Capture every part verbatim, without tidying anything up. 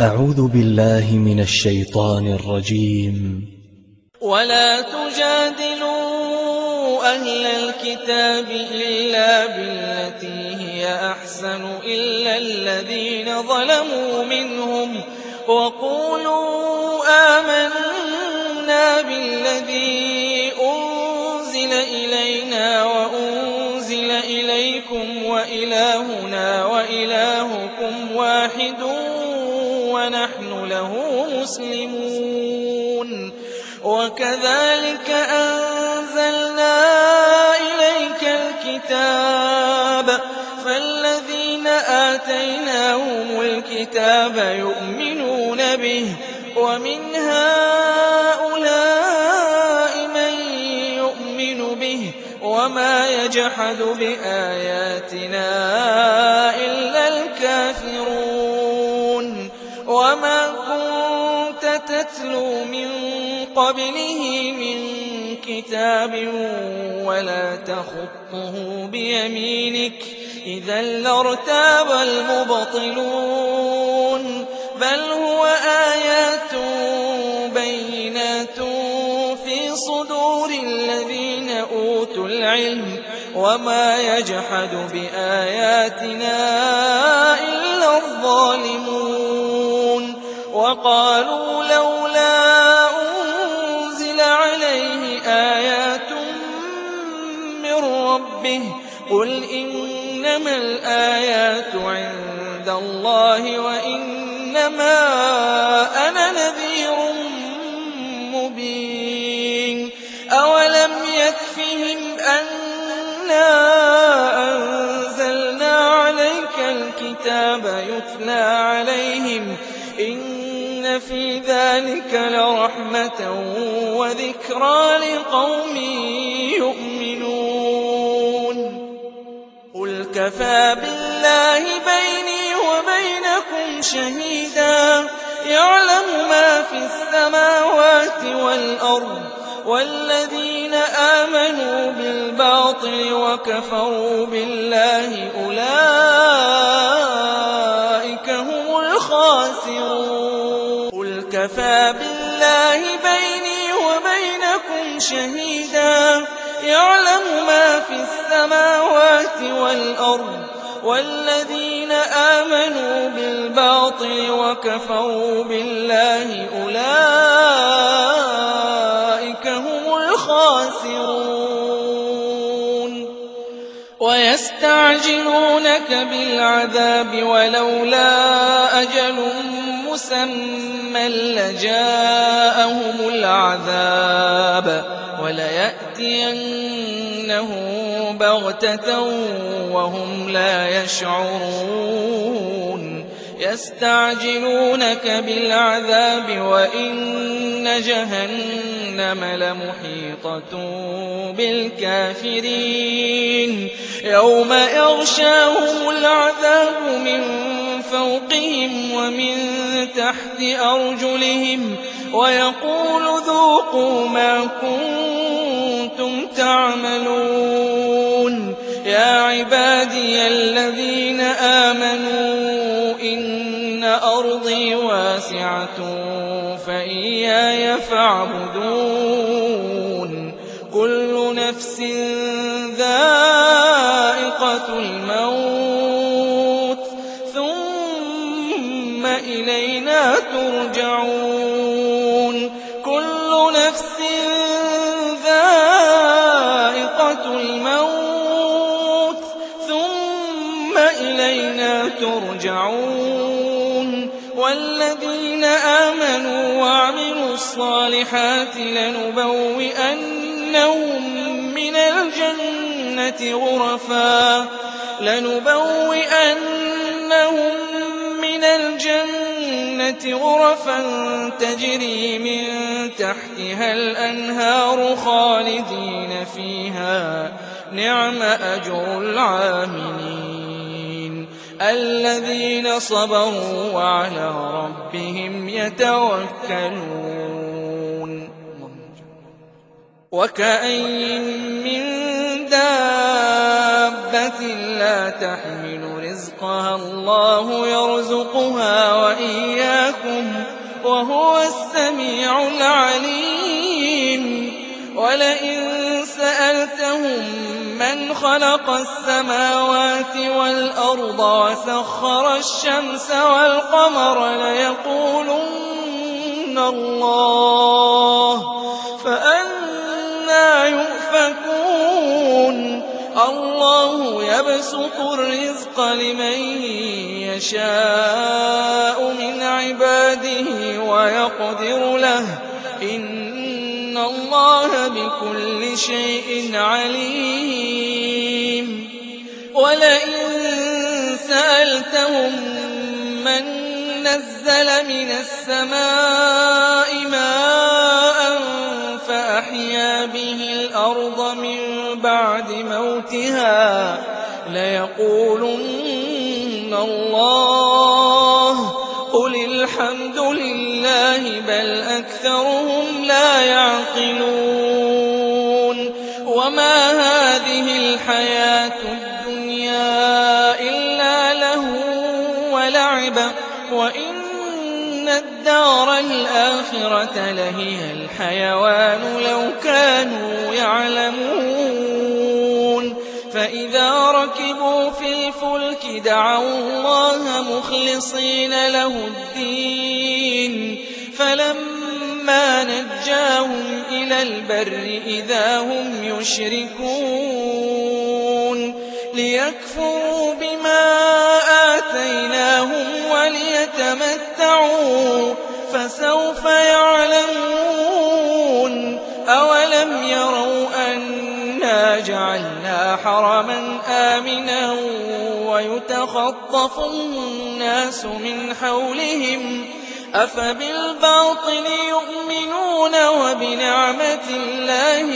أعوذ بالله من الشيطان الرجيم. ولا تجادلوا أهل الكتاب إلا بالتي هي أحسن إلا الذين ظلموا منهم وقولوا آمنا بالذي أنزل إلينا وأنزل إليكم وإلهنا وإلهكم واحد ونحن له مسلمون. وكذلك أنزلنا إليك الكتاب فالذين آتيناهم الكتاب يؤمنون به ومن هؤلاء من يؤمن به وما يجحد بآياتنا إلا الكافرون. وما كنت تتلو من قبله من كتاب ولا تخطه بيمينك إذا لارتاب المبطلون. بل هو آيات بينات في صدور الذين أوتوا العلم وما يجحد بآياتنا إلا الظالمون. وقالوا لولا أنزل عليه آيات من ربه قل إنما الآيات عند الله وإنما أنا نذير مبين. أولم يكفهم أنا أنزلنا عليك الكتاب يتلى عليهم إن في ذلك لرحمة وذكرى لقوم يؤمنون. قل كفى بالله بيني وبينكم شهيدا يعلم ما في السماوات والأرض. والذين آمنوا بالباطل وكفروا بالله أولئك هم الخاسرون. قل كفى بالله بيني وبينكم شهيدا يعلم ما في السماوات والأرض. والذين آمنوا بالباطل وكفروا بالله أولئك هم الخاسرون. ويستعجلونك بالعذاب ولولا أجل مسمى لجاءهم العذاب وليأتينهم بغتة وهم لا يشعرون. يستعجلونك بالعذاب وإن جهنم لمحيطة بالكافرين. يوم يغشاهم العذاب من فوقهم ومن تحت أرجلهم ويقول ذوقوا ما كنتم تعملون. يا عبادي الذين آمنوا إن أرضي واسعة فإياي فاعبدون. كل نفس ذائقة الموت ثم إلينا ترجعون. كل نفس ذائقة الموت ثم إلينا ترجعون. والذين آمنوا وعملوا الصالحات لنبوئنهم من الجنة غرفا لنبوئنهم من الجنة غرفا تجري من تحتها الأنهار خالدين فيها نعم أجر العاملين الذين صبروا وعلى ربهم يتوكلون. وكأين من دابة لا تحمل رزقها الله يرزقها وإياكم وهو السميع العليم ولئن سألتهم من خلق السماوات والأرض وسخر الشمس والقمر ليقولن الله فأنى يؤفكون الله يبسط الرزق لمن يشاء من عباده ويقدر له إن الله بكل شيء عليم ولئن سألتهم من نزل من السماء ماء فأحيا به الأرض من بعد موتها ليقولن الله قل الحمد لله بل أكثرهم لا يعقلون وما هذه الحياة الدنيا إلا له ولعب وإن الدار الآخرة لهي الحيوان لو كانوا يعلمون فإذا ركبوا في الفلك دعوا الله مخلصين له الدين فلما نجاهم إلى البر إذا هم يشركون ليكفروا بما آتيناهم وليتمتعوا فسوف يعلمون أولم يروا أنا جعلنا حرما آمنا ويتخطف الناس من حولهم أفبالباطل يؤمنون وبنعمة الله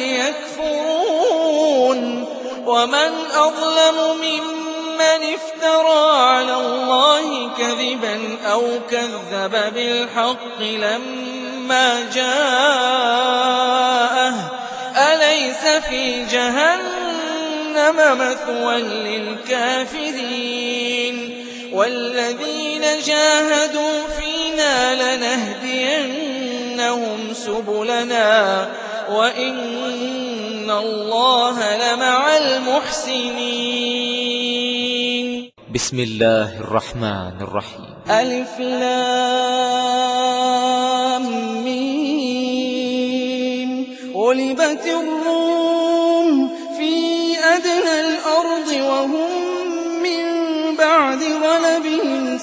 يكفرون ومن أظلم ممن افترى على الله كذبا أو كذب بالحق لما جاءه أليس في جهنم مثوى للكافرين والذين جاهدوا فينا لنهدينهم سبلنا وإن الله لمع المحسنين بسم الله الرحمن الرحيم ألف لام ميم غلبت الروم في أدنى الأرض وهم من بعد غلبهم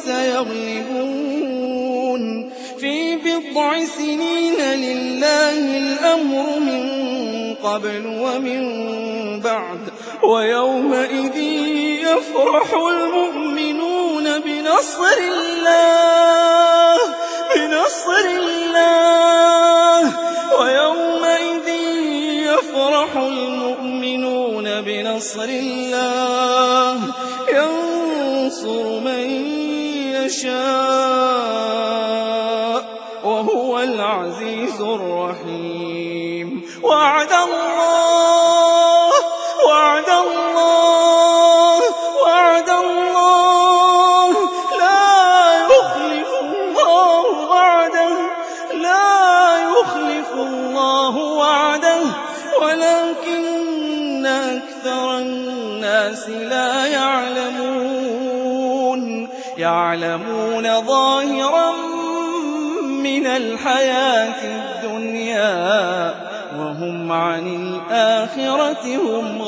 سيغلبون في بضع سنين لله الأمر من قبل ومن بعد ويومئذ يفرح المؤمنون بنصر الله بنصر الله ويومئذ يفرح المؤمنون بنصر الله ينصر من يشاء وهو العزيز الرحيم وعد الله وعد الله وعد الله لا يخلف الله وعده لا يخلف الله وعده ولكن أكثر الناس لا يعلمون يعلمون ظاهرا من الحياة الدنيا وهم عن الآخرة هم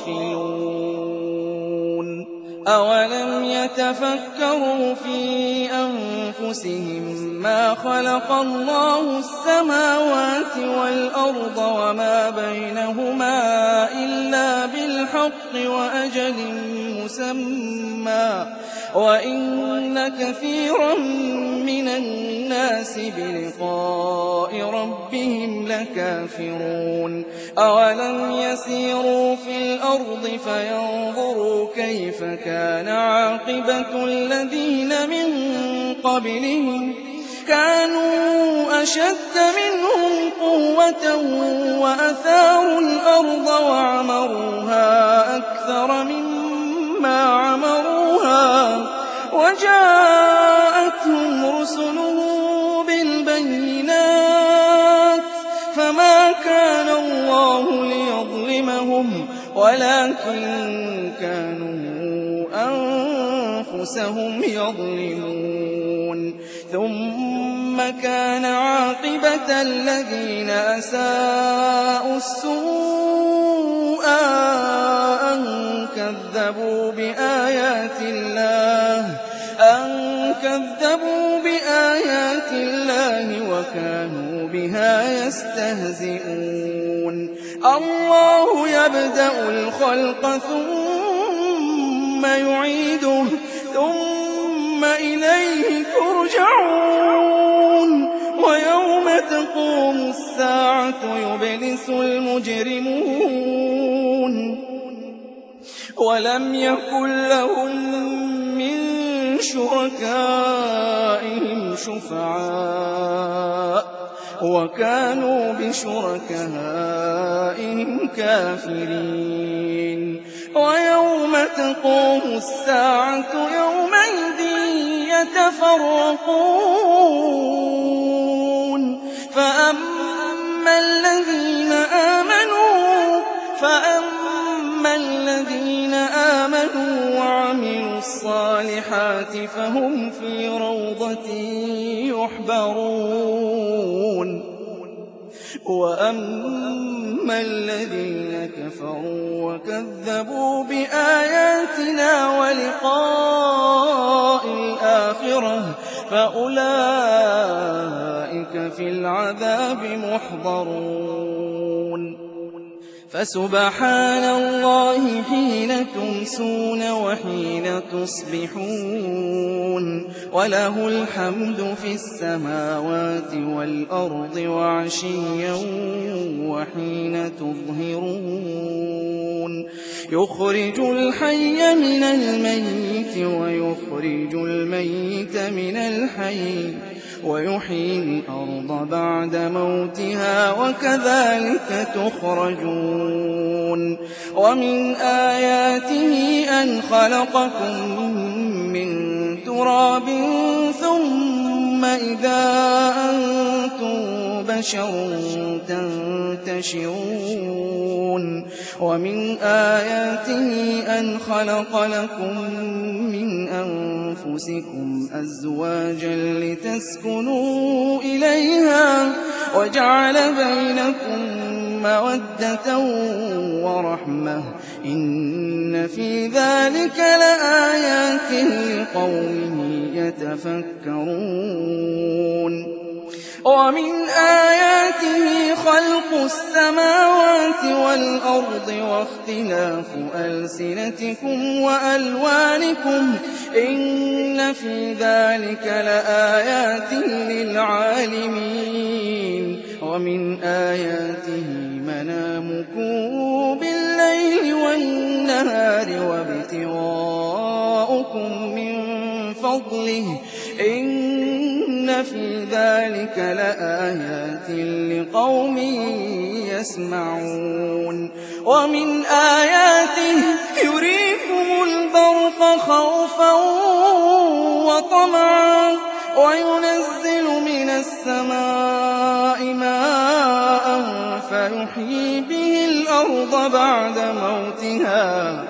غافلون أولم يتفكروا في أنفسهم ما خلق الله السماوات والأرض وما بينهما إلا بالحق وأجل مسمى وإن كثيرا من الناس بلقاء ربهم لكافرون أولم يسيروا في الأرض فينظروا كيف كان عاقبة الذين من قبلهم كانوا أشد منهم قوة وأثاروا الأرض وعمروها أكثر مما عمروها وجاءتهم رسلهم بالبينات بالبينات فما كان الله ليظلمهم ولكن كانوا أنفسهم يظلمون ثم كان عاقبة الذين أساءوا السوء أن كذبوا بآيات الله أن كذبوا بآيات الله وكانوا بها يستهزئون الله يبدأ الخلق ثم يعيده ثم إليه ترجعون ويوم تقوم الساعة يبلس المجرمون ولم يكن لهم من شركائهم شفعاء وكانوا بشركائهم كافرين ويوم تقوم الساعة يومئذ يتفرقون فأما الذين آمنوا فأما الذين آمنوا وعملوا الصالحات فهم في روضة يحبرون وأما الذين كفروا وكذبوا بآياتنا ولقاء الآخرة فأولئك في العذاب محضرون فسبحان الله حين تمسون وحين تصبحون وله الحمد في السماوات والأرض وعشيا وحين تظهرون يخرج الحي من الميت ويخرج الميت من الحي ويحيي الأرض بعد موتها وكذلك تخرجون ومن آياته أن خلقكم من تراب ثم إذا أنتم بشر تنتشرون ومن آياته أن خلق لكم من أنفسكم أزواجا لتسكنوا إليها وجعل بينكم مودة ورحمة إن في ذلك لآيات لقوم يتفكرون ومن آياته خلق السماوات والأرض واختلاف ألسنتكم وألوانكم إن في ذلك لآيات للعالمين ومن آياته منامكم بالليل والنهار وابتغاؤكم من فضله إن في ذلك لآيات لقوم يسمعون ومن آياته يريكم البرق خوفا وطمعا وينزل من السماء ماء فيحيي به الأرض بعد موتها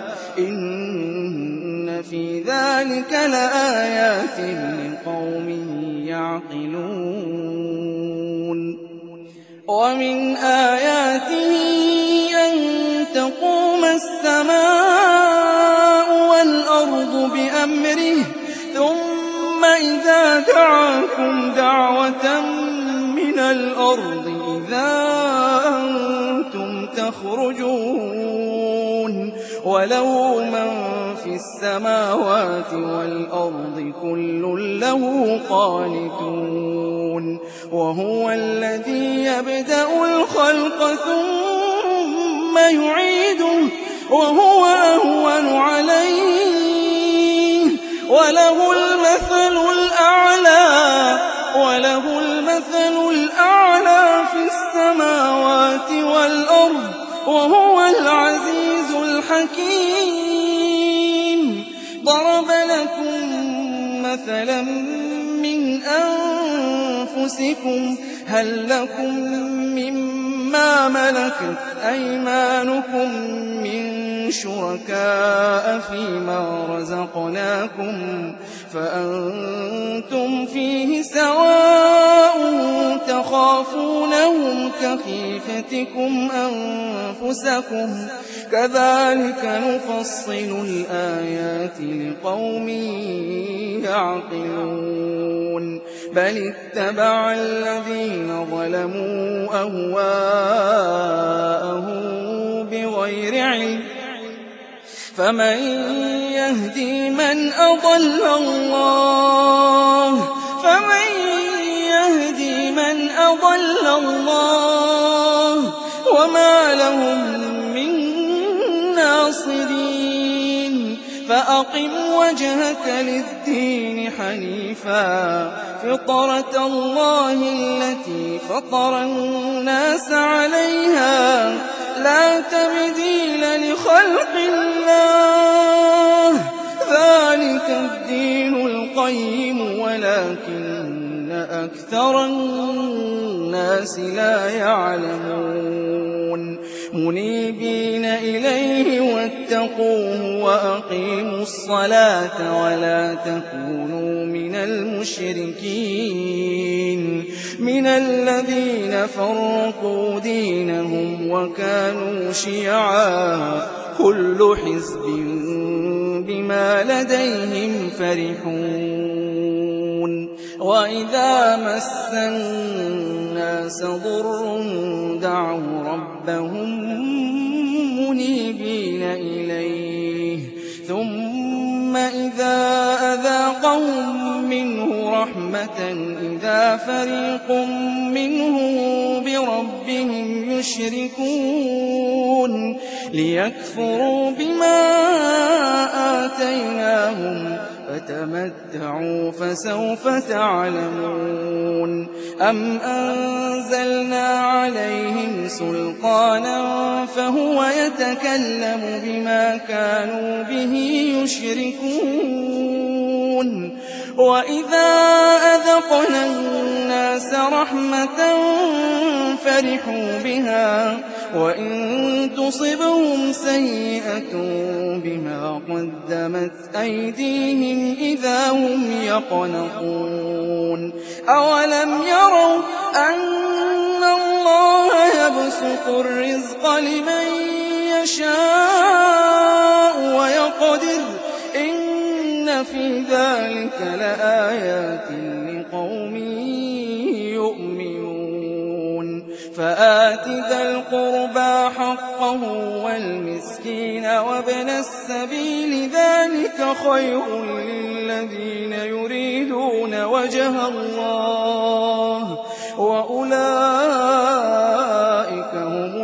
إن في ذلك لآيات لقوم يعقلون ومن آياته أن تقوم السماء والأرض بأمره ثم إذا دعاكم دعوة من الأرض إذا أنتم تخرجون وله من في السماوات والأرض كل له قانتون وهو الذي يبدأ الخلق ثم يعيده وهو أهون عليه وله المثل الأعلى وله المثل الأعلى في السماوات والأرض وهو العزيز الحكيم ضرب لكم مثلا من أنفسكم أنفسكم هل لكم مما ملكت أيمانكم من شركاء فيما رزقناكم فأنتم فيه سواء تخافونهم كخيفتكم أنفسكم كذلك نفصل الآيات لقوم يعقلون بل اتبع الذين ظلموا أهواءهم بغير علم فمن يهدي من أضل الله فمن يهدي من أضل الله وما لهم من ناصرين فأقم وجهك للدين حنيفا فطرة الله التي فطر الناس عليها لا تبديل لخلق الله ذلك الدين القيم ولكن أكثر الناس لا يعلمون منيبين إليه واتقوه وأقيموا الصلاة ولا تكونوا من المشركين من الذين فرقوا دينهم وكانوا شيعا كل حزب بما لديهم فرحون وإذا مس الناس ضر دعوا ربهم منيبين إليه ثم إذا أذاقهم منه رحمة إذا فريق منهم بربهم يشركون ليكفروا بما آتيناهم فتمتعوا فسوف تعلمون أم أنزلنا عليهم سلطانا فهو يتكلم بما كانوا به يشركون وإذا أذقنا الناس رحمة فرحوا بها وإن تصبهم سيئة بما قدمت أيديهم إذا هم يقنطون أولم يروا أن الله يبسط الرزق لمن يشاء ويقدر إن في ذلك لآيات لقوم يؤمنون فآت ذا القربى حقه والمسكين وابن السبيل ذلك خير للذين يريدون وجه الله وأولئك هم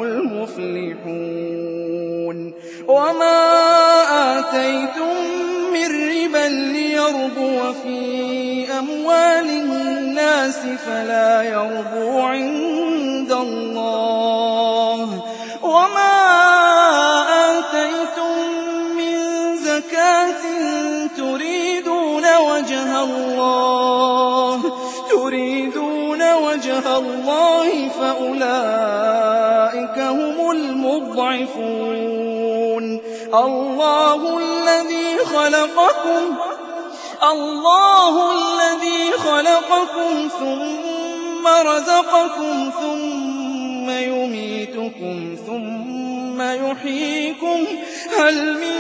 المفلحون وما آتيتم من ربا ليربو في أموال الناس فلا يربو عند الله وما آتيتم من زكاة تريدون وجه الله تريدون وجه الله فأولئك هم المضعفون الله الذي خلقكم الله الذي خلقكم ثم رزقكم ثم يميتكم ثم يحييكم هل من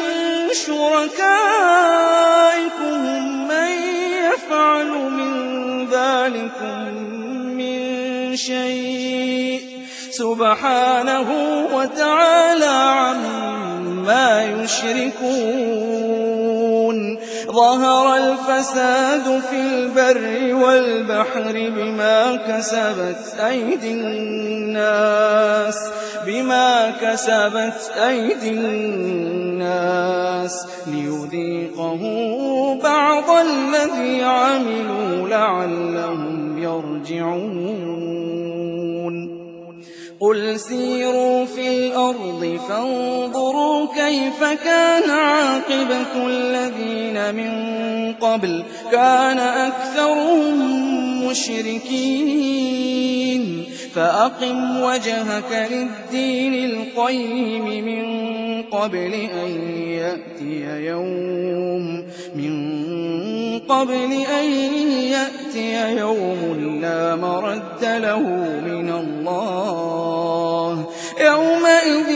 شركائكم من يفعل من ذلكم من شيء سبحانه وتعالى عما يشركون ظهر الفساد في البر والبحر بما كسبت أيدي الناس بما كسبت أيدي الناس ليذيقه بعض الذي عملوا لعلهم يرجعون قل سيروا في الأرض فانظروا كيف كان عاقبة الذين من قبل كان أكثرهم المشركين فأقم وجهك للدين القيم من قبل أن يأتي يوم من قبل أن يأتي يوم لا مرد له من الله يومئذ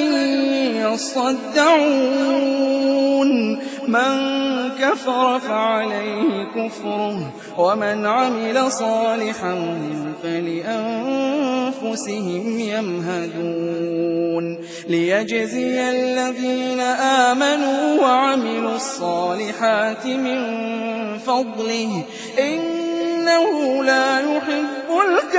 يصدعون من كفر فعليه كفره ومن عمل صالحا فلأنفسهم يمهدون ليجزي الذين آمنوا وعملوا الصالحات من فضله إنه لا يحب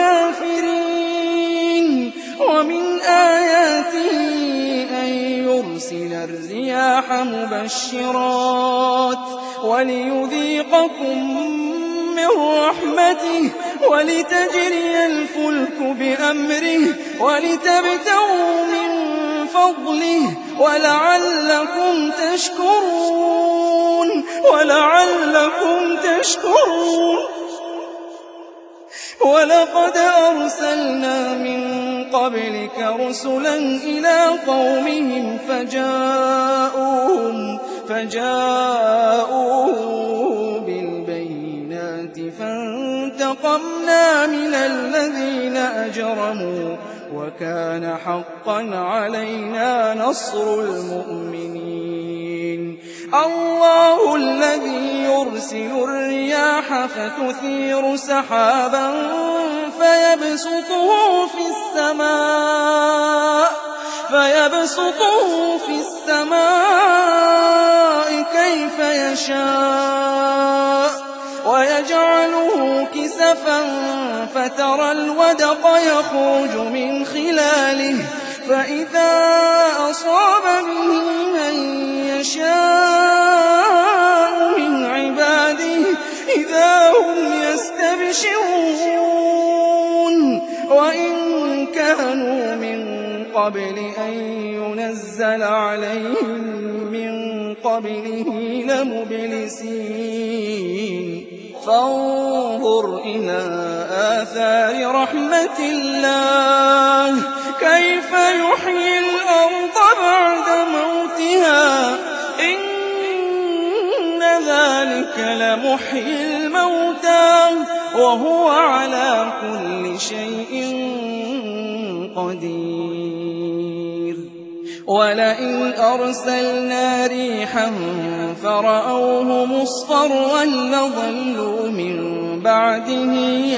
الكافرين ومن آياته أن يرسل الرياح مبشرات وليذيقكم من رحمته ولتجري الفلك بأمره ولتبتغوا من فضله ولعلكم تشكرون ولعلكم تشكرون ولقد أرسلنا من قبلك رسلا إلى قومهم فجاءوهم فجاءوهم بالبينات فانتقمنا من الذين أجرموا وكان حقا علينا نصر المؤمنين الله الذي يرسل الرياح فتثير سحابا فيبسطه في السماء فيبسطه في السماء كيف يشاء ويجعله كسفا فترى الودق يخرج من خلاله فإذا أصاب به من يشاء من عباده إذا هم يستبشرون وإن كانوا من قبل أن ينزل عليهم من قبله لمبلسين فانظر إلى آثار رحمة الله كيف يحيي الأرض بعد موتها إن ذلك لمحيي الموتى وهو على كل شيء قدير ولئن أرسلنا ريحا فرأوه مصفرا لظلوا من بعده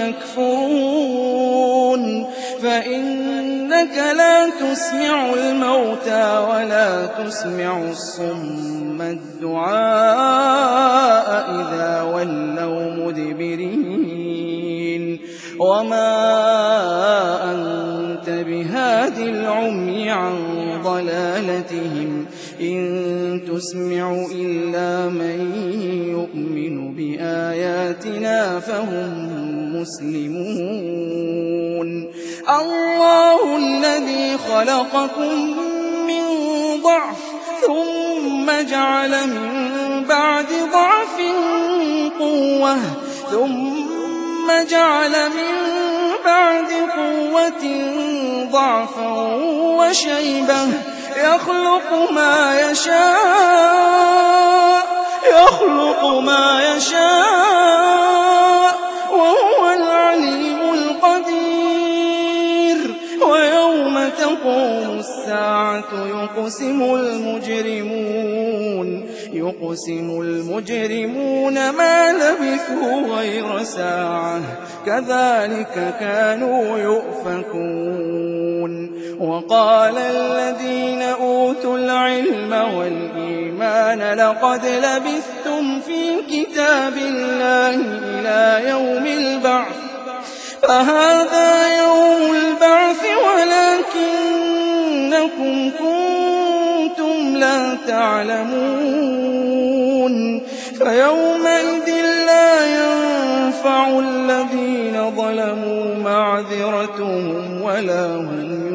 يكفرون فإنك لا تسمع الموتى ولا تسمع الصم الدعاء إذا ولوا مدبرين وما أنت بهاد العمي عن ضلالتهم إن تسمع إلا من يؤمن بآياتنا فهم مسلمون الله الذي خلقكم من ضعف ثم جعل من بعد ضعف قوة ثم جعل من بعد قوة ضعفا وشيبة يخلق ما يشاء يخلق ما يشاء وهو العليم القدير ويوم تقوم الساعة يقسم المجرمون يقسم المجرمون ما لبثوا غير ساعة كذلك كانوا يؤفكون وقال الذين أوتوا العلم والإيمان لقد لبثتم في كتاب الله إلى يوم البعث فهذا يوم البعث ولكنكم كنتم لا تعلمون فيومئذ لا ينفع الذين ظلموا معذرتهم ولا هم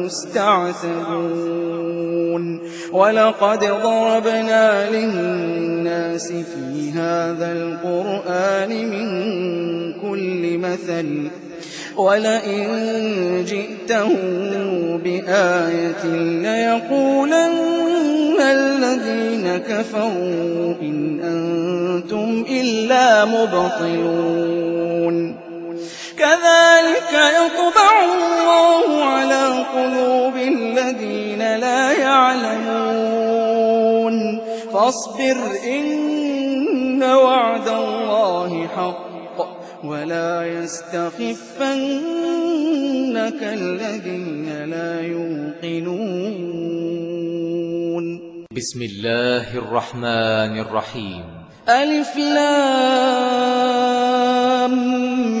يستعتبون ولقد ضربنا للناس في هذا القرآن من كل مثل ولئن جئتهم بآية ليقولن الذين كفروا إن أنتم إلا مبطلون كذلك يطبع الله على قلوب الذين لا يعلمون فاصبر إن وعد الله حق ولا يستخفنك الذين لا يوقنون بسم الله الرحمن الرحيم ألف لام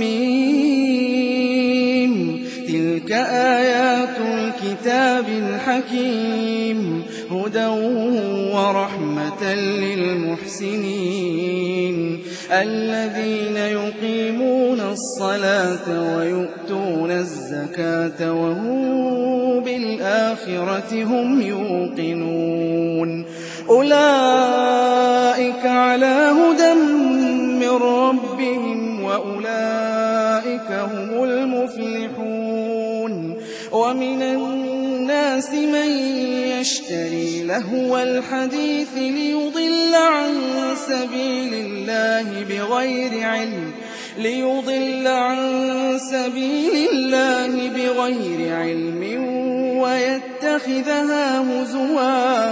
ميم تلك آيات الكتاب الحكيم هدى ورحمة للمحسنين الذين يقيمون الصلاة ويؤتون الزكاة وهم بالآخرة هم يوقنون أولئك على هدى من ربهم وأولئك هم المفلحون ومن الناس من يشتري لهو الحديث ليضل عن سبيل الله بغير علم ليضل عن سبيل الله بغير علم ويتخذها هزوا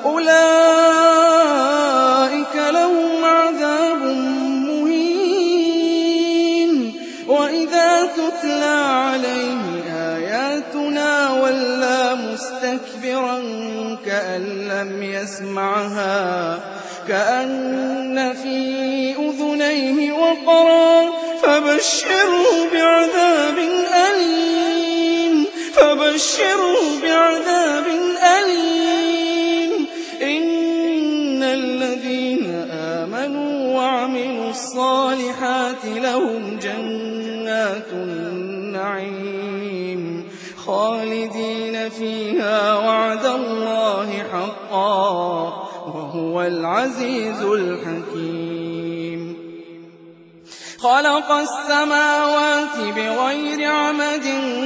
أولئك لهم عذاب مهين وإذا تتلى عليه آياتنا ولى مستكبرا كأن لم يسمعها كأن في أذنيه وقرا فبشره بعذاب أليم فبشره بعذاب أليم إن الذين آمنوا وعملوا الصالحات لهم جنات النعيم خالدين فيها وعد الله حقا وهو العزيز الحكيم خلق السماوات بغير عمد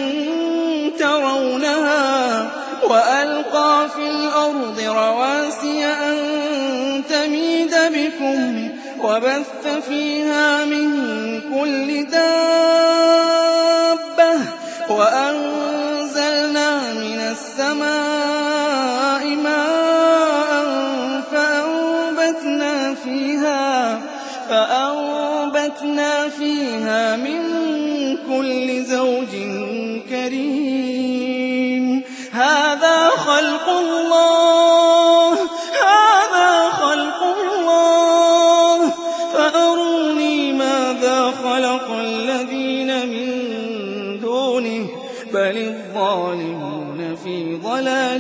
ترونها وألقى في الأرض رواسي أن تميد بكم وبث فيها من كل دابة وأنزلنا من السماء ماء فأنبتنا فيها فأنبتنا فيها من كل زوج كريم هذا خلق الله هذا خلق الله فأروني ماذا خلق الذين من دونه بل الظالمون في ضلال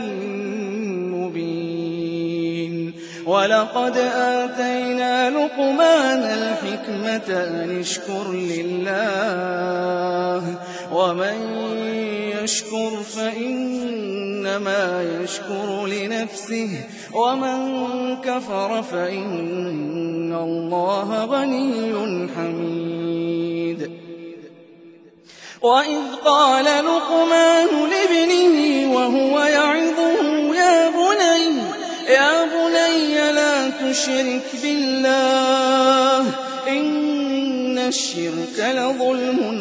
مبين ولقد آتينا لقمان الحكمة أن اشكر لله ومن يشكر فإنما يشكر لنفسه ومن كفر فإن الله غني حميد وإذ قال لقمان لابنه وهو يعظه يا بني يا بني لا تشرك بالله إن الشرك لظلم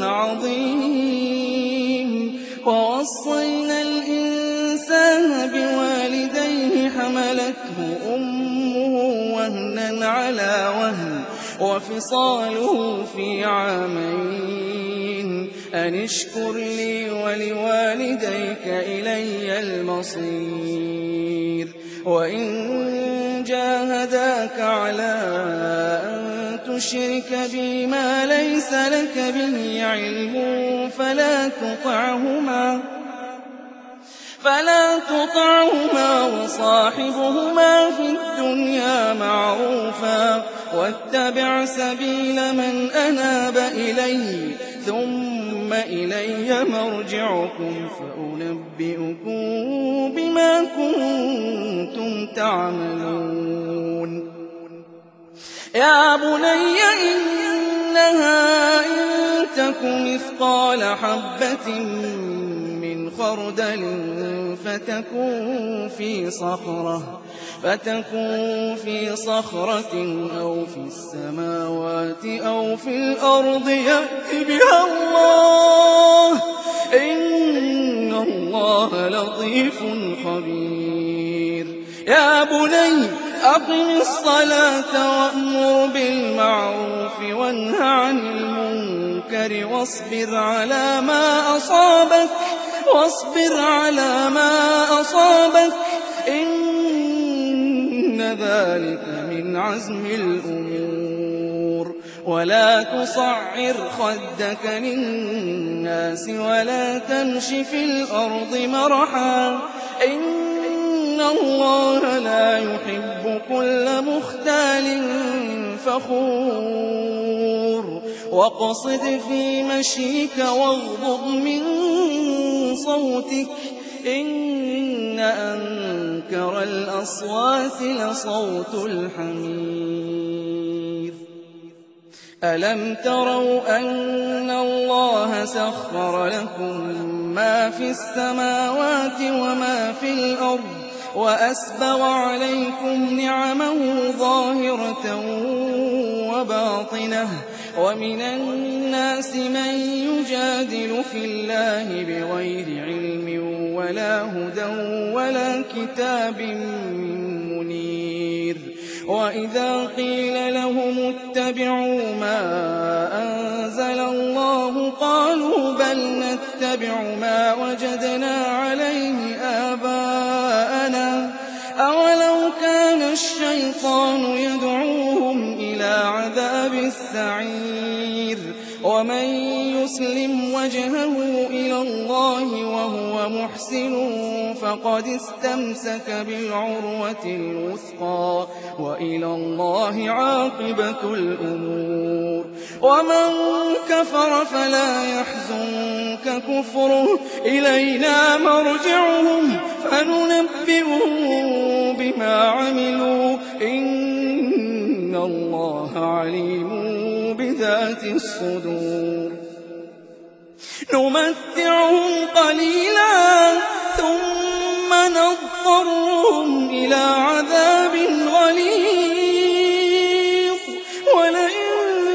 عظيم ووصينا الإنسان بوالديه حملته أمه وهنا على وهن وفصاله في عامين أن اشكر لي ولوالديك إلي المصير وإن جاهداك على أن تشرك بي ما ليس لك به علم فلا تطعهما فلا تطعهما وصاحبهما في الدنيا معروفا واتبع سبيل من أناب إلي ثم إِلَيَّ مَرْجِعُكُمْ فَأُنَبِّئُكُم بِمَا كُنتُمْ تَعْمَلُونَ يَا بُنَيَّ إِنَّهَا إِن تَكُ مِثْقَالَ حَبَّةٍ مِّنْ خَرْدَلٍ فَتَكُن فِي صَخْرَةٍ فتكون في صخرة أو في السماوات أو في الأرض يأت بها الله إن الله لطيف خبير يا بني أقم الصلاة وأمر بالمعروف وانه عن المنكر واصبر على ما أصابك واصبر على ما أصابك إن ذلك من عزم الأمور ولا تصعر خدك للناس ولا تمش في الأرض مرحا إن الله لا يحب كل مختال فخور واقصد في مشيك واغضض من صوتك إن أنكر الأصوات لصوت الحمير ألم تروا أن الله سخر لكم ما في السماوات وما في الأرض وأسبغ عليكم نعمه ظاهرة وباطنة ومن الناس من يجادل في الله بغير علم ولا هدى ولا كتاب منير وإذا قيل لهم اتبعوا ما أنزل الله قالوا بل نتبع ما وجدنا عليه آباءنا أولو كان الشيطان يدعوهم إلى عذاب السعير ومن يسلم وجهه إلى الله وهو محسن فقد استمسك بالعروة الوثقى وإلى الله عاقبة الأمور ومن كفر فلا يحزنك كفره إلينا مرجعهم فننبئهم بما عملوا إن الله عليم بذات الصدور نمتعهم قليلا ثم نضطرهم إلى عذاب غليظ ولئن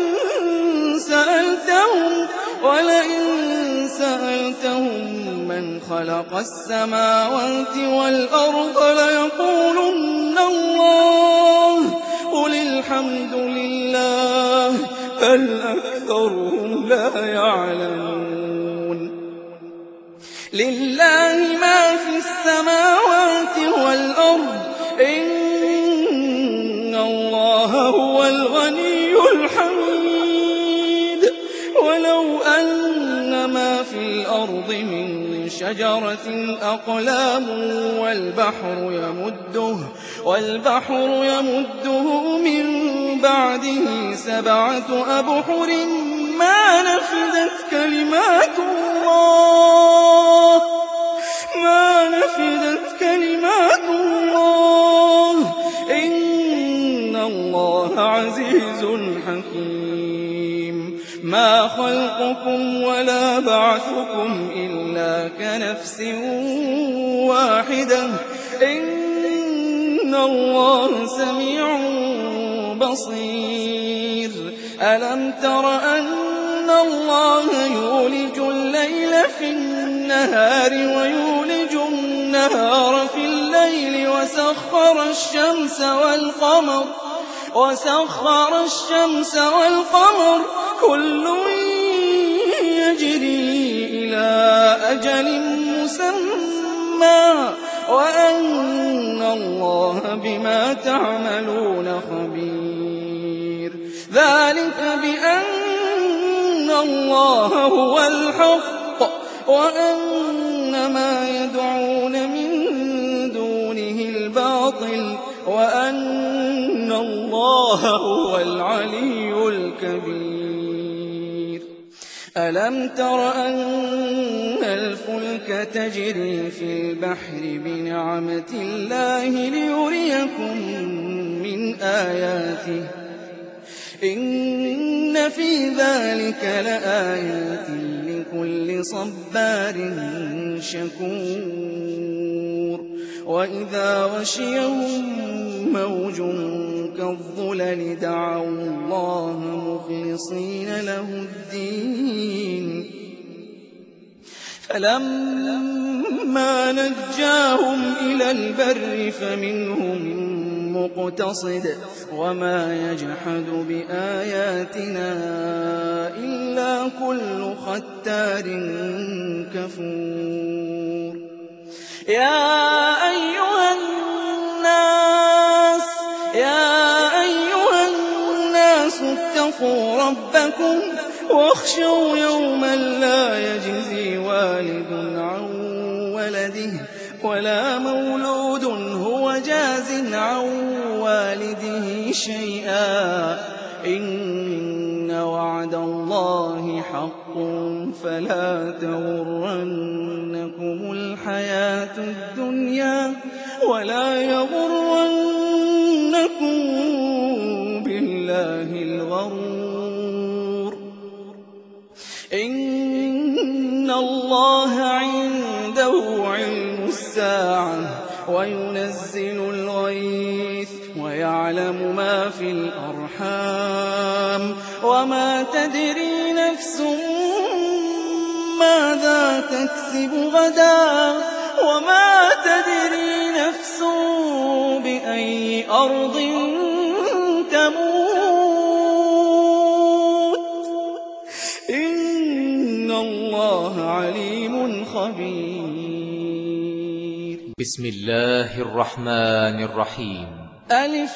سألتهم ولئن سألتهم من خلق السماوات والأرض ليقولن الله قل الحمد لله بل أكثرهم لا يعلمون لله ما في السماوات والأرض إن الله هو الغني الحميد ولو أن ما في الأرض من شجرة أقلام والبحر يمده والبحر يمده من بعده سبعة أبحر ما نفدت كلمات الله ما نفدت كلمات الله إن الله عزيز حكيم ما خلقكم ولا بعثكم إلا كنفس واحدة إن الله سميع بصير ألم تر أن الله يولج الليل في النهار ويولج النهار في الليل وسخر الشمس والقمر وسخر الشمس والقمر كل يجري إلى أجل مسمى وأن الله بما تعملون خبير ذلك بأن الله هو الحق وأن ما يدعون من دونه الباطل وأن الله هو العلي الكبير ألم تر أن الفلك تجري في البحر بنعمة الله ليريكم من آياته إن في ذلك لآيات لكل صبار شكور وإذا غشيهم موج كالظلل دعوا الله مخلصين له الدين فلما نجاهم إلى البر فمنهم مقتصد وما يجحد بآياتنا إلا كل ختار كفور يا أيها الناس يا أيها الناس اتقوا ربكم واخشوا يوما لا يجزي والد عن ولده ولا مولود هو جاز عن والده شيئا إن وعد الله حق فلا تغرنكم الحياة الدنيا ولا يغرنكم بالله الغرور إن الله عنده علم الساعة وينزل الغيث ويعلم ما في الأرحام وما تدري نفس ماذا تكسب غدا وما تدري نفس بأي أرض تموت إن الله عليم خبير. بسم الله الرحمن الرحيم. ألف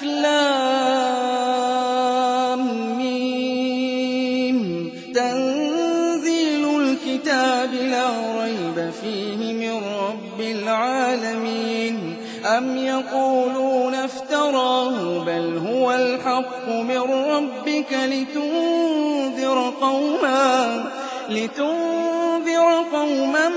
لام ميم تنزيل الكتاب لا ريب فيه من رب العالمين أم يقولون افتراه بل هو الحق من ربك لتنذر قوما لتنذر قوما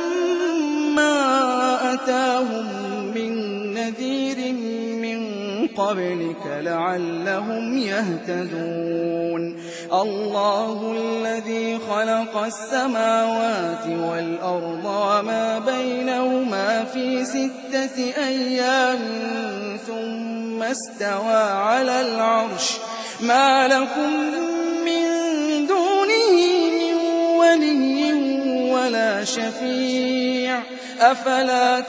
ما أتاهم من نذير من قبلك لعلهم يهتدون الله الذي خلق السماوات والأرض وما بينهما في ستة أيام ثم استوى على العرش ما لكم من دونه من ولي ولا شفيع أفلا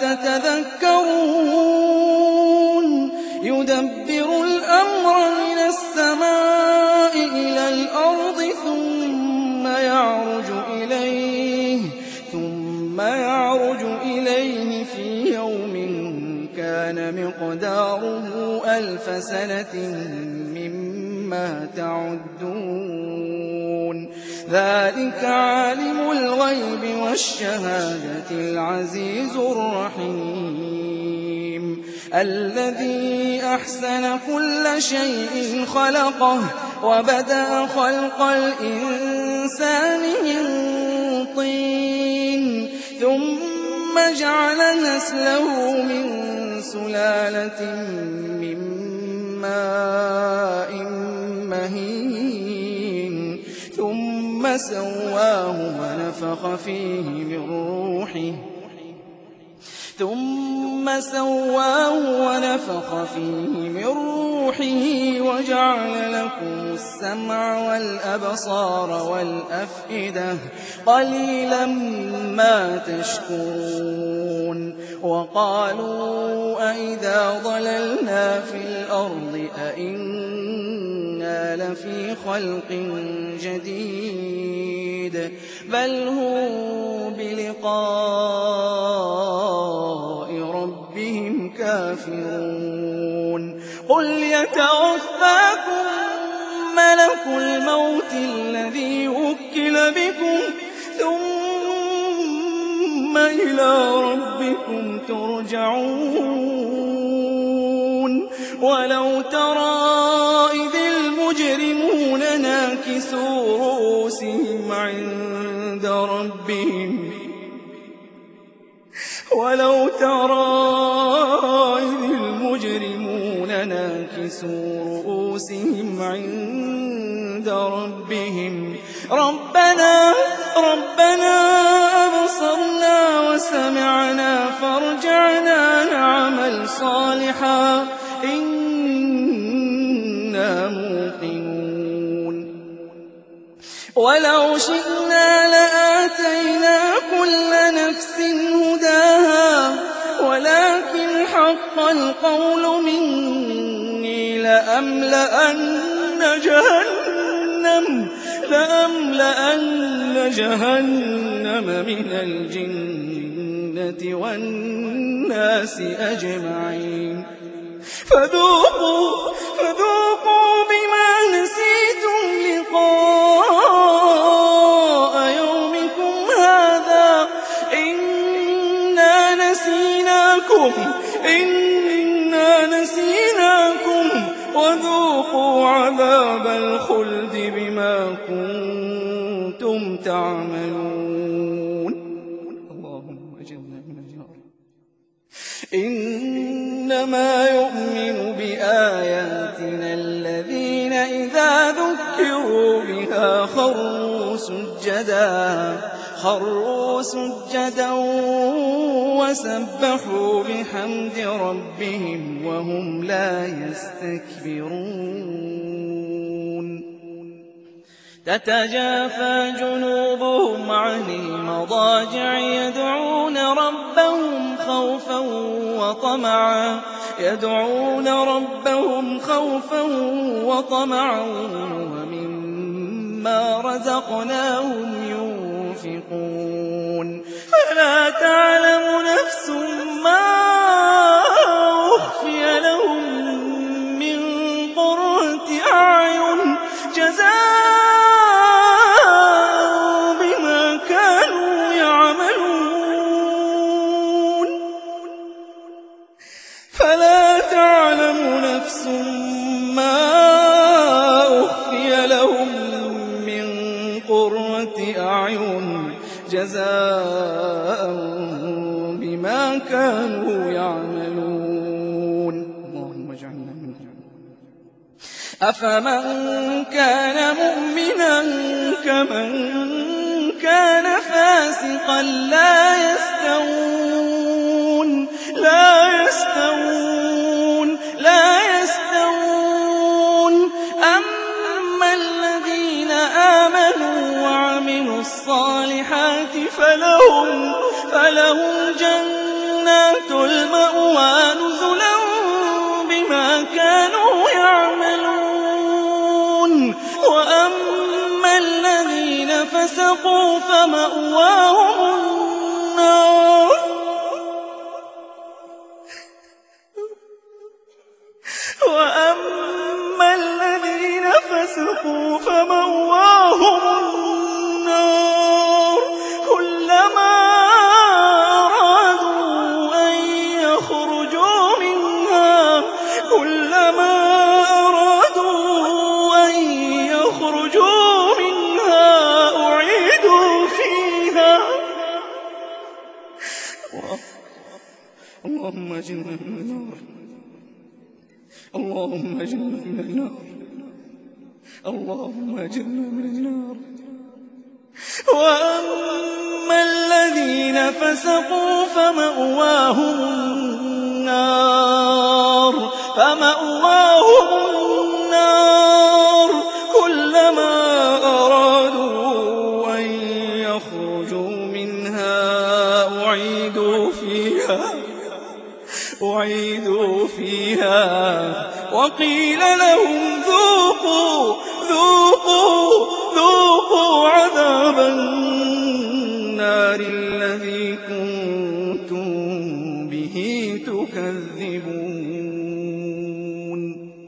تتذكرون يدبر الأمر من السماء إلى الأرض ثم يعرج إليه ثم يعرج إليه في يوم كان مقداره ألف سنة مما تعدون ذلك عالم الغيب والشهادة العزيز الرحيم الذي أحسن كل شيء خلقه وبدأ خلق الإنسان من طين ثم جعل نسله من سلالة من ماء مهين ثم سواه ونفخ فيه من روحه ثم سواه ونفخ فيه من روحه وجعل لكم السمع والأبصار والأفئدة قليلا ما تشكرون وقالوا أئذا ضللنا في الأرض أئنا لفي خلق جديد بل هم بلقاء ربهم كافرون قل يتوفاكم ملك الموت الذي وكل بكم ثم إلى ربكم ترجعون ولو ترى إذ المجرمون ناكسوا رؤوسهم عند ربهم ولو ترى إذ المجرمون ناكسوا رؤوسهم عند ربهم ربنا ربنا أبصرنا وسمعنا فارجعنا نعمل صالحا إنا موقنون ولو شئنا لآتينا كل نفس هداها ولكن حق القول مني لأملأن جهنم لأملأن جهنم من الجنة والناس أجمعين فذوقوا فذوقوا بما نسيتم لقاء يومكم هذا إنا نسيناكم إنا نسيناكم وذوقوا عذاب الخلد بما كنتم تعملون اللهم أجرنا من النار إنما يؤمن بآياتنا الذين إذا ذكروا بها خروا سجدا خروا سجدا وسبحوا بحمد ربهم وهم لا يستكبرون تتجافى جنوبهم عن المضاجع يدعون ربهم خوفا وطمعا يدعون ربهم خوفا وطمعا ومما رزقناهم ينفقون فلا تعلم نفس ما أخفي لهم من قرة أعين جزاء بما كانوا يعملون فلا تعلم نفس ما أخفي لهم من قرة أعين جزاء بما كانوا يعملون اللهم اجعلنا منهم أفمن كان مؤمنا كمن كان فاسقا لا يستوون لا يستوون لا يستوون أما الذين آمنوا وعملوا الصالحات فلهم فلهم جنات المأوى نزلا بما كانوا يعملون وأما الذين فسقوا فمأواهم النار وأما الذين فسقوا فمأواهم النار كلما أرادوا أن يخرجوا منها كلما أرادوا أن يخرجوا منها أعيدوا فيها اللهم أجرنا من النار اللهم أجرنا من النار اللهم أجرنا من النار وأما الذين فسقوا فمأواهم النار فمأواهم النار كلما أرادوا أن يخرجوا منها أعيدوا فيها أعيدوا فيها وقيل لهم ذوقوا ذوقوا ذوقوا عذاب النار الذي كنتم به تكذبون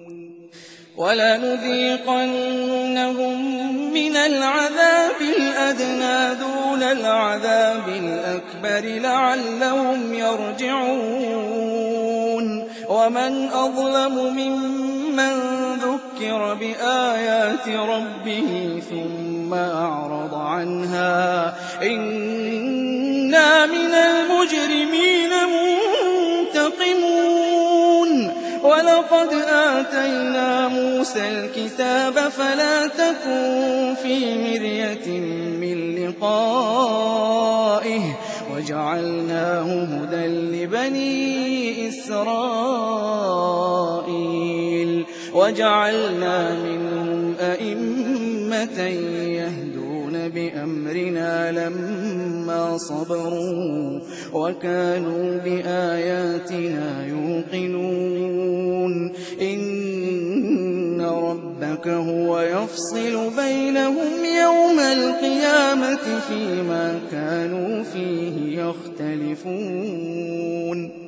ولنذيقنهم من العذاب الأدنى دون العذاب الأكبر لعلهم يرجعون ومن أظلم ممن ذكر ليذكر بآيات ربه ثم أعرض عنها إنا من المجرمين منتقمون ولقد آتينا موسى الكتاب فلا تكن في مرية من لقائه وجعلناه هدى لبني إسرائيل وجعلنا منهم أئمة يهدون بأمرنا لما صبروا وكانوا بآياتنا يوقنون إن ربك هو يفصل بينهم يوم القيامة فيما كانوا فيه يختلفون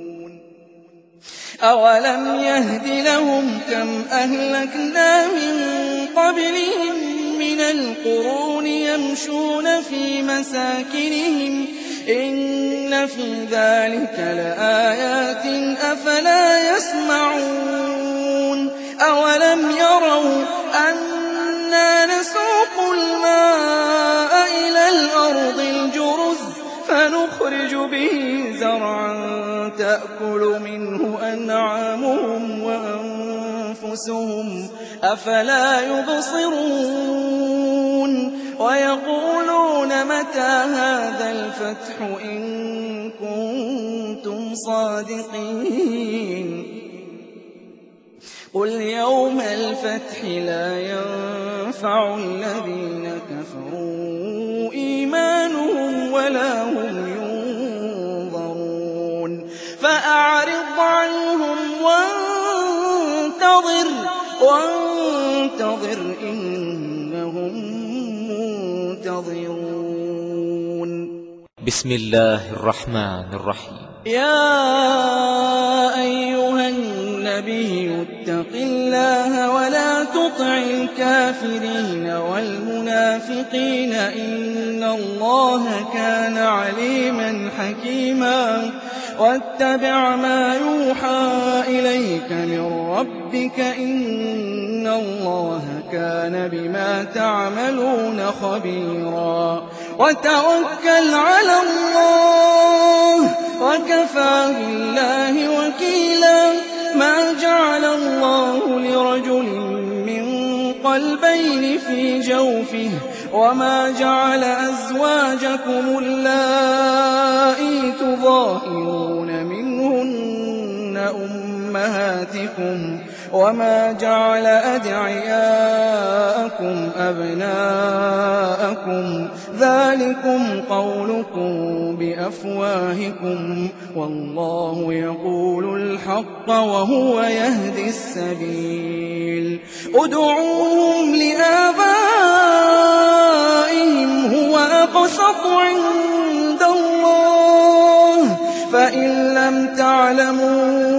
أولم يهد لهم كم أهلكنا من قبلهم من القرون يمشون في مساكنهم إن في ذلك لآيات أفلا يسمعون أولم يروا أنا نسوق الماء إلى الأرض الجرز فنخرج به زرعا تأكل منه أنعامهم وأنفسهم أفلا يبصرون ويقولون متى هذا الفتح إن كنتم صادقين قل يوم الفتح لا ينفع الذين كفروا إيمانهم ولا هم ينظرون فأعرض عنهم وانتظر وانتظر إنهم منتظرون بسم الله الرحمن الرحيم يا أيها النبي اتق الله ولا تطع الكافرين والمنافقين إن الله كان عليما حكيما واتبع ما يوحى إليك من ربك إن الله كان بما تعملون خبيرا وتوكل على الله وكفى بالله وكيلا ما جعل الله لرجل من قلبين في جوفه وما جعل أزواجكم اللائي تظاهرون منهن أمهاتكم وما جعل أدعياءكم أبناءكم ذلكم قولكم بأفواهكم والله يقول الحق وهو يهدي السبيل ادعوهم لآبائهم هو أقسط عند الله فإن لم تعلموا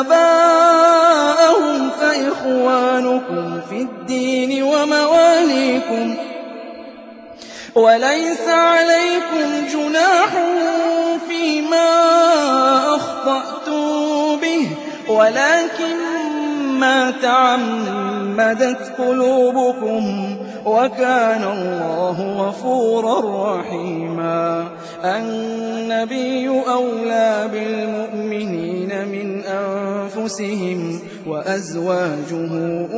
آباءهم فإخوانكم في الدين ومواليكم وليس عليكم جناح فيما أخطأتم به ولكن ما تعمدت قلوبكم وكان الله غفورا رحيما النبي أولى بالمؤمنين من أنفسهم وأزواجه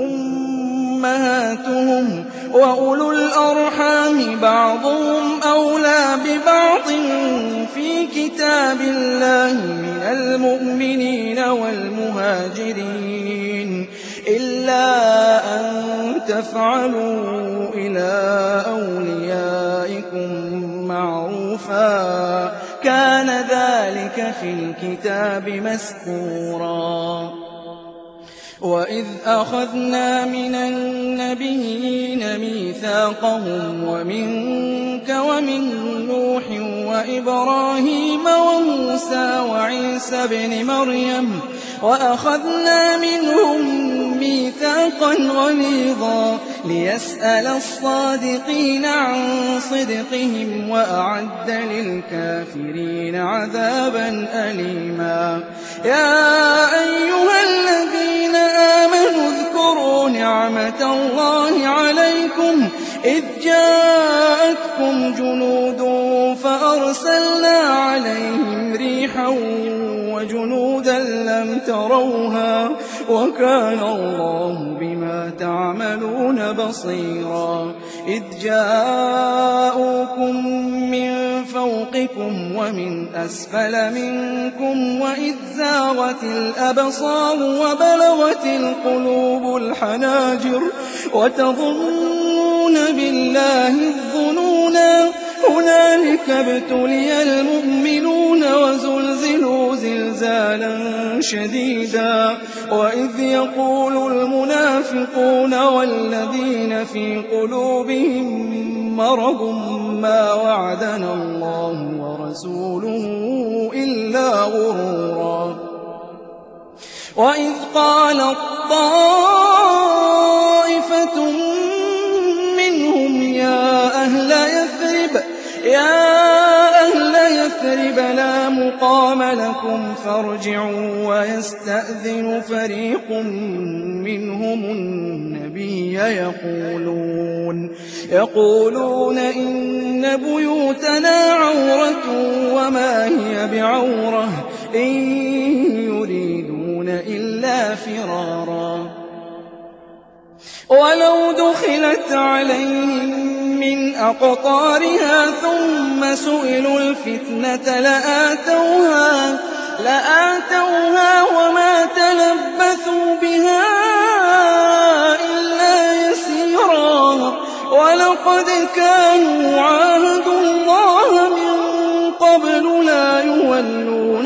أمهاتهم وأولو الأرحام بعضهم أولى ببعض في كتاب الله من المؤمنين والمهاجرين إلا أن تفعلوا إلى أوليائكم معروفا كان ذلك في الكتاب مسكورا وإذ أخذنا من النبيين ميثاقهم ومنك ومن نوح وإبراهيم وموسى وعيسى ابن مريم وأخذنا منهم ميثاقا غليظا ليسأل الصادقين عن صدقهم وأعد للكافرين عذابا أليما يا أيها الذين آمنوا اذكروا نعمة نِعْمَةَ اللَّهِ عَلَيْكُمْ إِذْ جَاءَتْكُمْ جُنُودٌ فَأَرْسَلْنَا عَلَيْهِمْ رِيحًا وَجُنُودًا لَّمْ تَرَوْهَا وَكَانَ اللَّهُ بِمَا تَعْمَلُونَ بَصِيرًا إِذْ جَاءُوكُم مِّن فَوْقِكُمْ وَمِنْ أَسْفَلَ مِنكُمْ وَإِذْ زَاغَتِ الْأَبْصَارُ وَبَلَغَتِ الْقُلُوبُ الْحَنَاجِرَ وَتَظُنُّونَ بِاللَّهِ الظُّنُونَا هُنَالِكَ ابْتُلِيَ الْمُؤْمِنُونَ وَزُلْزِلُوا زِلْزَالًا شَدِيدًا وَإِذْ يَقُولُ الْمُنَافِقُونَ وَالَّذِينَ فِي قُلُوبِهِم مَّرَضٌ مَّا وَعَدَنَا اللَّهُ وَرَسُولُهُ إِلَّا غُرُورًا وَإِذْ قَالَت طَّائِفَةٌ مِّنْهُمْ يَا أَهْلَ يَثْرِبَ يَا أَهْلَ يَثْرِبَ لَا مُقَامَ لَكُمْ فَارْجِعُوا وَيَسْتَأْذِنُ فَرِيقٌ مِّنْهُمُ النَّبِيَّ يَقُولُونَ يَقُولُونَ إِنَّ بُيُوتَنَا عَوْرَةٌ وَمَا هِيَ بِعَوْرَةٍ إِن يُرِيدُونَ إِلَّا فِرَارًا وَلَوْ دُخِلَتْ عَلَيْهِم مِّنْ أَقْطَارِهَا ثُمَّ سُئِلُوا الْفِتْنَةَ لَآتَوْهَا لَآتَوْهَا وَمَا تَلَبَّثُوا بِهَا إِلَّا يَسِيرًا وَلَقَدْ كَانُوا عَاهَدُوا اللَّهَ مِن قَبْلُ لَا يُوَلُّونَ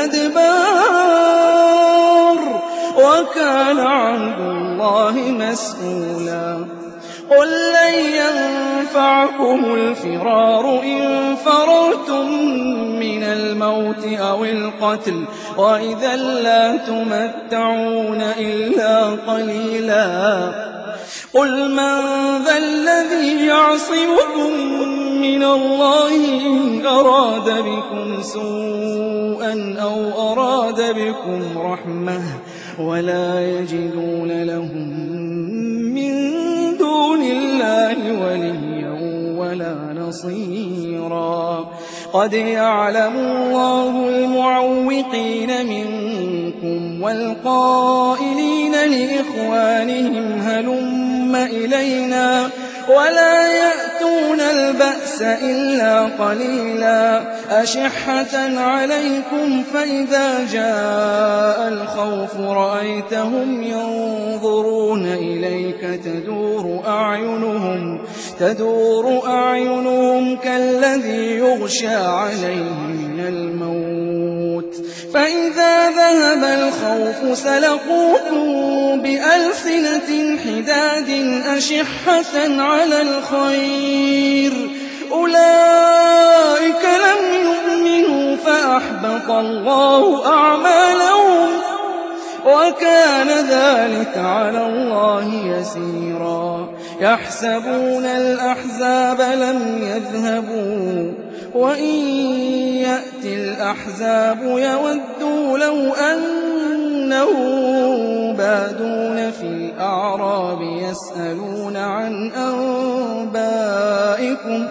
الْأَدْبَارَ وَكَانَ عَهْدُ اللَّهِ مَسْئُولًا قُل لَّن يَنفَعَكُمُ الْفِرَارُ إِن فَرَرْتُم مِّنَ الْمَوْتِ أَوِ الْقَتْلِ وَإِذًا لَّا تُمَتَّعُونَ إِلَّا قَلِيلًا قُلْ مَن ذَا الَّذِي يَعْصِمُكُم مِّنَ اللَّهِ إِنْ أَرَادَ بِكُمْ سُوءًا أَوْ أَرَادَ بِكُمْ رَحْمَةً وَلَا يَجِدُونَ لَهُم مِّن دُونِ اللَّهِ وَلِيًّا وَلَا نَصِيرًا قَدْ يَعْلَمُ اللَّهُ الْمُعَوِّقِينَ مِنكُمْ وَالْقَائِلِينَ لِإِخْوَانِهِمْ هَلُمَّ إِلَيْنَا وَلَا يَأْتُونَ الْبَأْسَ إِلَّا قَلِيلًا أَشِحَّةً عَلَيْكُمْ فَإِذَا جَاءَ الْخَوْفُ رَأَيْتَهُمْ يَنظُرُونَ إِلَيْكَ تَدُورُ أَعْيُنُهُمْ تَدُورُ أَعْيُنُهُمْ كَالَّذِي يُغْشَىٰ عَلَيْهِ مِنَ الْمَوْتِ فَإِذَا ذَهَبَ الْخَوْفُ سَلَقُوكُم بِأَلْسِنَةٍ حِدَادٍ أَشِحَّةً عَلَى الْخَيْرِ أُولَٰئِكَ لَمْ يُؤْمِنُوا فَأَحْبَطَ اللَّهُ أَعْمَالَهُمْ وَكَانَ ذَٰلِكَ عَلَى اللَّهِ يَسِيرًا يَحْسَبُونَ الْأَحْزَابَ لَمْ يَذْهَبُوا وَإِن يَأْتِ الْأَحْزَابُ يَوَدُّوا لَوْ أَنَّهُم بَادُونَ فِي الْأَعْرَابِ يَسْأَلُونَ عَنْ أَنبَائِكُمْ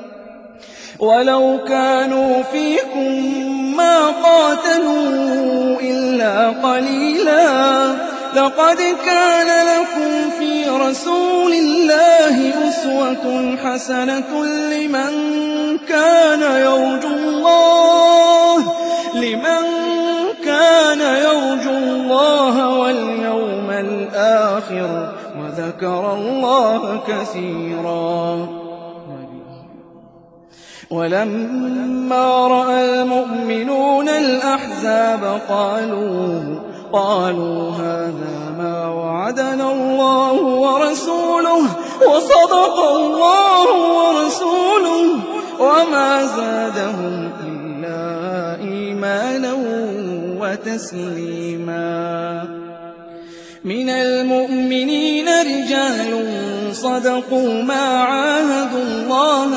وَلَوْ كَانُوا فِيكُم مَّا قَاتَلُوا إِلَّا قَلِيلًا لَقَدْ كَانَ لَكُمْ فِي رَسُولِ اللَّهِ أُسْوَةٌ حَسَنَةٌ لِّمَن كَانَ يَرْجُو اللَّهَ لِمَن كَانَ يَرْجُو اللَّهَ وَالْيَوْمَ الْآخِرَ وَذَكَرَ اللَّهَ كَثِيرًا وَلَمَّا رَأَى الْمُؤْمِنُونَ الْأَحْزَابَ قَالُوا قَالُوا هَٰذَا مَا وَعَدَنَا اللَّهُ وَرَسُولُهُ وَصَدَقَ اللَّهُ وَرَسُولُهُ وَمَا زَادَهُمْ إِلَّا إِيمَانًا وَتَسْلِيمًا مِنَ الْمُؤْمِنِينَ رِجَالٌ صَدَقُوا مَا عَاهَدُوا اللَّهَ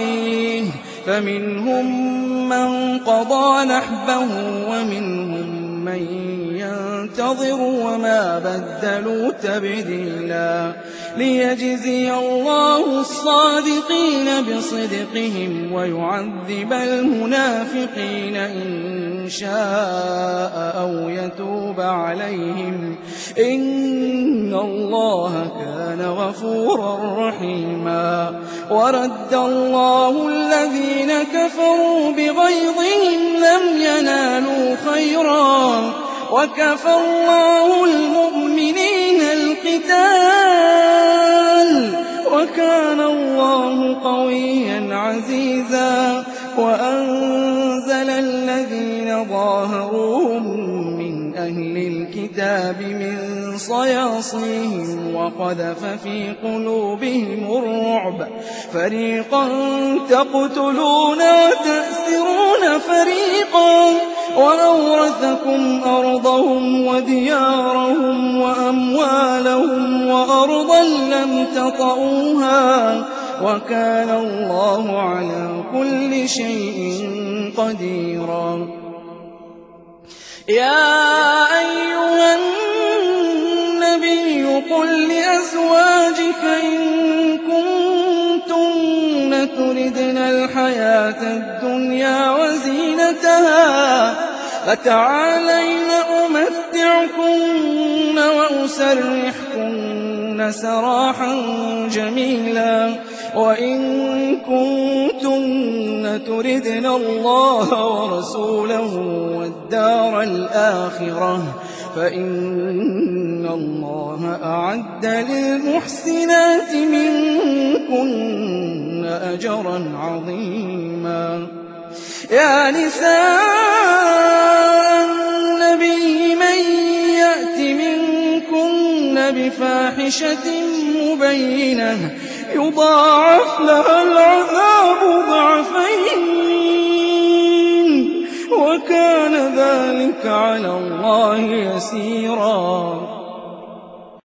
عَلَيْهِ فَمِنْهُم مَّن قَضَىٰ نَحْبَهُ وَمِنْهُم من ينتظر وما بدلوا تبديلا ليجزي الله الصادقين بصدقهم ويعذب المنافقين إن شاء أو يتوب عليهم إن الله كان غفورا رحيما ورد الله الذين كفروا بغيظهم لم ينالوا خيرا وكفى الله المؤمنين القتال وكان الله قويا عزيزا وأنزل الذين ظاهروهم من أهل الكتاب من صياصيهم وقذف في قلوبهم الرعب فريقا تقتلون وتأسرون فريقا وأورثكم أرضهم وديارهم وأموالهم وأرضا لم تطئوها وكان الله على كل شيء قديرا يا أيها النبي قل لأزواجك إن كنتن تردن الحياة الدنيا وزينتها فتعالين أمتعكن وأسرحكن سراحا جميلا وإن كنتن تردن الله ورسوله والدار الآخرة فإن الله أعد للمحسنات منكن أجرا عظيما يا نساء النبي من يأت منكن بفاحشة مبينة يضاعف لها العذاب ضعفين وكان ذلك على الله يسيرا